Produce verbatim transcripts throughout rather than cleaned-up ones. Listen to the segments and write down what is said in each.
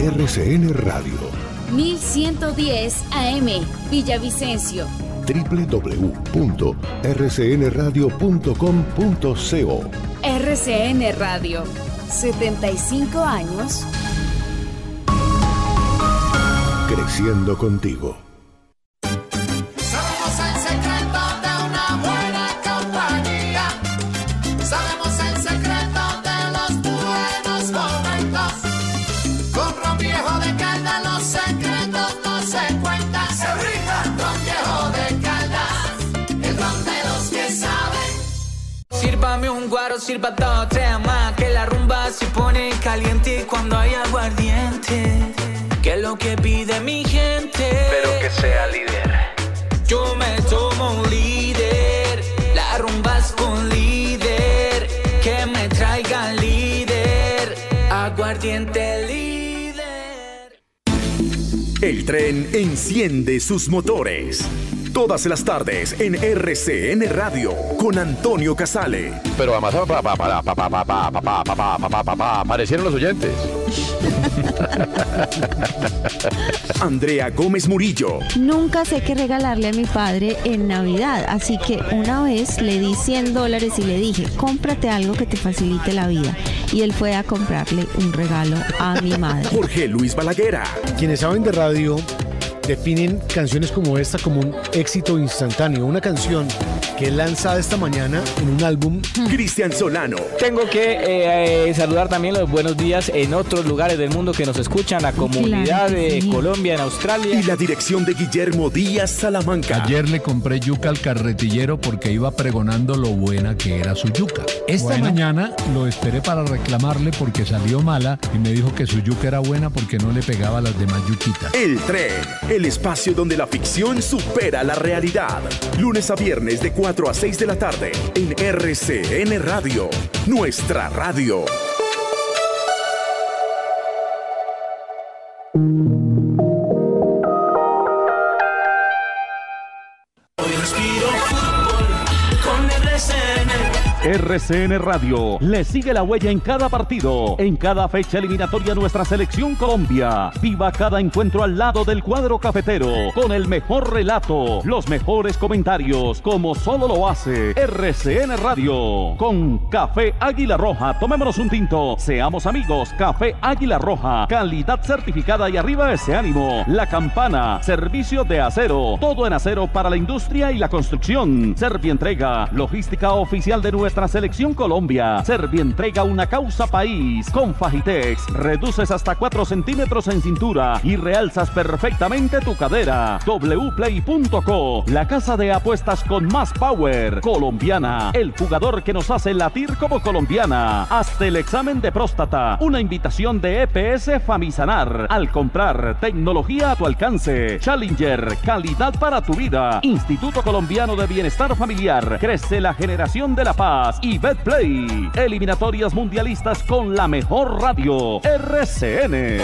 R C N Radio. mil ciento diez A M, Villavicencio. doble u doble u doble u punto r c n radio punto com punto co. R C N Radio, setenta y cinco años. Creciendo contigo. Sabemos el secreto de una buena compañía. Sabemos el secreto de los buenos momentos. Con ron viejo de Caldas los secretos no se cuentan. Se brinda ron viejo de Caldas, el ron de los que saben. Sírvame un guaro, sirva todo, tres más. Que la rumba se pone caliente cuando hay aguardiente. Que es lo que pide mi gente. Pero que sea líder. Yo me tomo un líder. La rumba es con líder. Que me traigan líder. Aguardiente líder. El tren enciende sus motores. Todas las tardes en R C N Radio con Antonio Casale. Pero además aparecieron los oyentes. Andrea Gómez Murillo. Nunca sé qué regalarle a mi padre en Navidad, así que una vez le di cien dólares y le dije, cómprate algo que te facilite la vida. Y él fue a comprarle un regalo a mi madre. Jorge Luis Balaguer. Quienes saben de radio definen canciones como esta como un éxito instantáneo, una canción que es lanzada esta mañana en un álbum. Cristian Solano. Tengo que eh, eh, saludar también los buenos días en otros lugares del mundo que nos escuchan, la comunidad Claro que de sí. Colombia, en Australia. Y la dirección de Guillermo Díaz Salamanca. Ayer le compré yuca al carretillero porque iba pregonando lo buena que era su yuca. Esta Bueno. mañana lo esperé para reclamarle porque salió mala y me dijo que su yuca era buena porque no le pegaba a las demás yuquitas. El tren, el espacio donde la ficción supera la realidad. Lunes a viernes de cuatro a seis de la tarde en R C N Radio, nuestra radio. Hoy respiro fútbol con R C N. R C N Radio le sigue la huella en cada partido, en cada fecha eliminatoria nuestra selección Colombia. Viva cada encuentro al lado del cuadro cafetero, con el mejor relato, los mejores comentarios, como solo lo hace R C N Radio. Con Café Águila Roja, tomémonos un tinto, seamos amigos. Café Águila Roja, calidad certificada y arriba ese ánimo. La Campana, servicio de acero, todo en acero para la industria y la construcción. Servientrega, logística oficial de nuestra selección Colombia. Servientrega, una causa país. Con Fajitex, reduces hasta cuatro centímetros en cintura y realzas perfectamente tu cadera. w play punto co, la casa de apuestas con más power. Colombiana, el jugador que nos hace latir como colombiana. Hazte el examen de próstata. Una invitación de E P S Famisanar. Al comprar, tecnología a tu alcance. Challenger, calidad para tu vida. Instituto Colombiano de Bienestar Familiar. Crece la generación de la paz. Y Betplay, eliminatorias mundialistas con la mejor radio, R C N.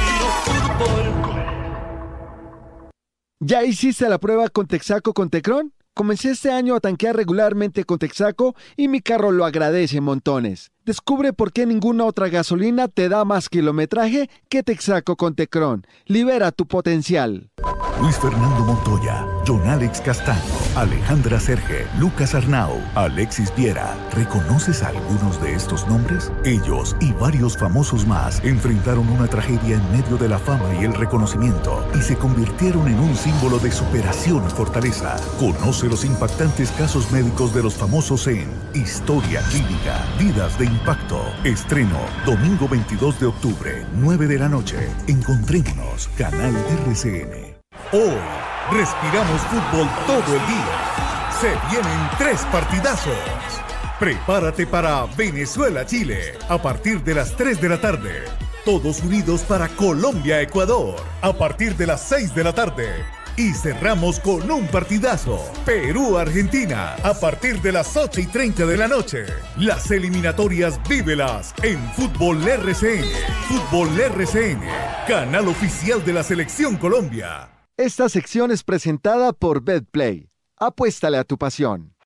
¿Ya hiciste la prueba con Texaco con Tecron? Comencé este año a tanquear regularmente con Texaco y mi carro lo agradece montones. Descubre por qué ninguna otra gasolina te da más kilometraje que Texaco con Tecron. Libera tu potencial. Luis Fernando Montoya, John Alex Castaño, Alejandra Serge, Lucas Arnau, Alexis Viera. ¿Reconoces a algunos de estos nombres? Ellos y varios famosos más enfrentaron una tragedia en medio de la fama y el reconocimiento y se convirtieron en un símbolo de superación y fortaleza. Conoce los impactantes casos médicos de los famosos en Historia Clínica, Vidas de Impacto. Estreno domingo veintidós de octubre, nueve de la noche. Encontrémonos, canal R C N. Hoy respiramos fútbol todo el día. Se vienen tres partidazos. Prepárate para Venezuela-Chile a partir de las tres de la tarde. Todos unidos para Colombia-Ecuador a partir de las seis de la tarde. Y cerramos con un partidazo. Perú-Argentina a partir de las ocho y treinta de la noche. Las eliminatorias vívelas en Fútbol R C N. Fútbol R C N, canal oficial de la Selección Colombia. Esta sección es presentada por Betplay. Apuéstale a tu pasión.